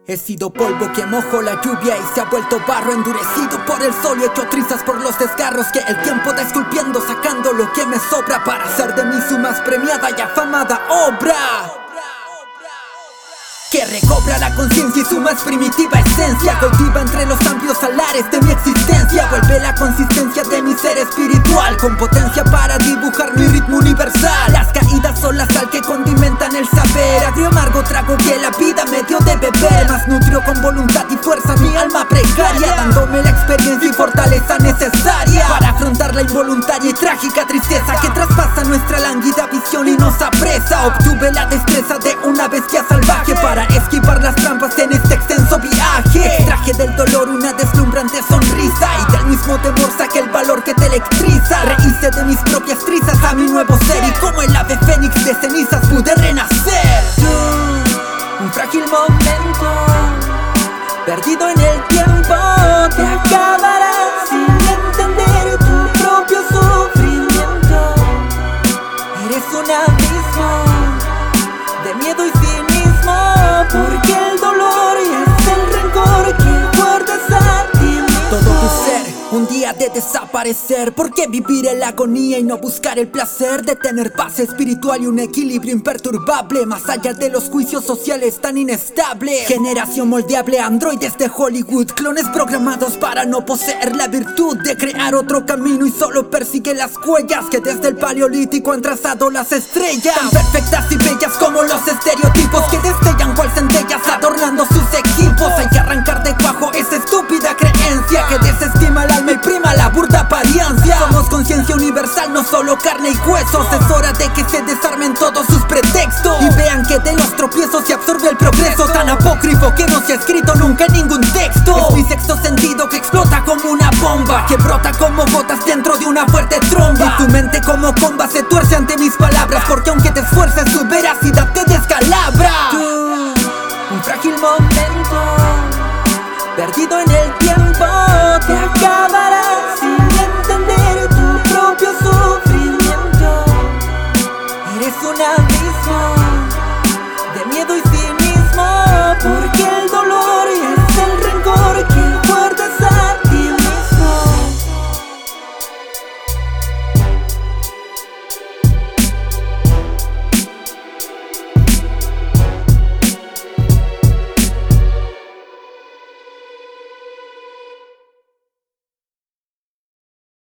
He sido polvo que mojo la lluvia y se ha vuelto barro endurecido por el sol y hecho trizas por los desgarros que el tiempo da esculpiendo, sacando lo que me sobra para hacer de mí su más premiada y afamada obra, que recobra la conciencia y su más primitiva esencia, cultiva entre los amplios salares de mi existencia, vuelve la consistencia de mi ser espiritual con potencia para dibujar mi ritmo universal. Las caídas son la sal que condimentan el saber, agrio amargo trago que la vida me dio de beber, más nutrió con voluntad y fuerza mi alma precaria, dándome la experiencia y fortaleza necesaria para afrontar la involuntaria y trágica tristeza que traspasa nuestra lánguida visión y nos apresa. Obtuve la destreza de una bestia salvaje para esquivar las trampas en este extenso viaje. Extraje del dolor una deslumbrante sonrisa y del mismo temor saqué el valor que te electriza. Rehice de mis propias trizas a mi nuevo ser y como el ave fénix de cenizas pude renacer. Un frágil momento perdido en el tiempo te acabarás sin entender tu propio sufrimiento. Eres un abismo de miedo y cinismo, porque el dolor es el rencor que guardas a ti mismo. Todo tu ser un día de desaparecer. ¿Por qué vivir en la agonía y no buscar el placer de tener paz espiritual y un equilibrio imperturbable más allá de los juicios sociales tan inestables? Generación moldeable, androides de Hollywood, clones programados para no poseer la virtud de crear otro camino y solo persigue las huellas que desde el paleolítico han trazado las estrellas, tan perfectas y bellas como los estereotipos que destellan cual centellas adornando sus equipos. Hay que arrancar de cuajo esa estúpida creencia que desestima el alma y prima la burda apariencia. Somos conciencia universal, no solo carne y huesos. Es hora de que se desarmen todos sus pretextos y vean que de los tropiezos se absorbe el progreso, tan apócrifo que no se ha escrito nunca en ningún texto. Es mi sexto sentido que explota como una bomba, que brota como gotas dentro de una fuerte tromba, y tu mente como comba se tuerce ante mis palabras, porque aunque te esfuerces su veracidad te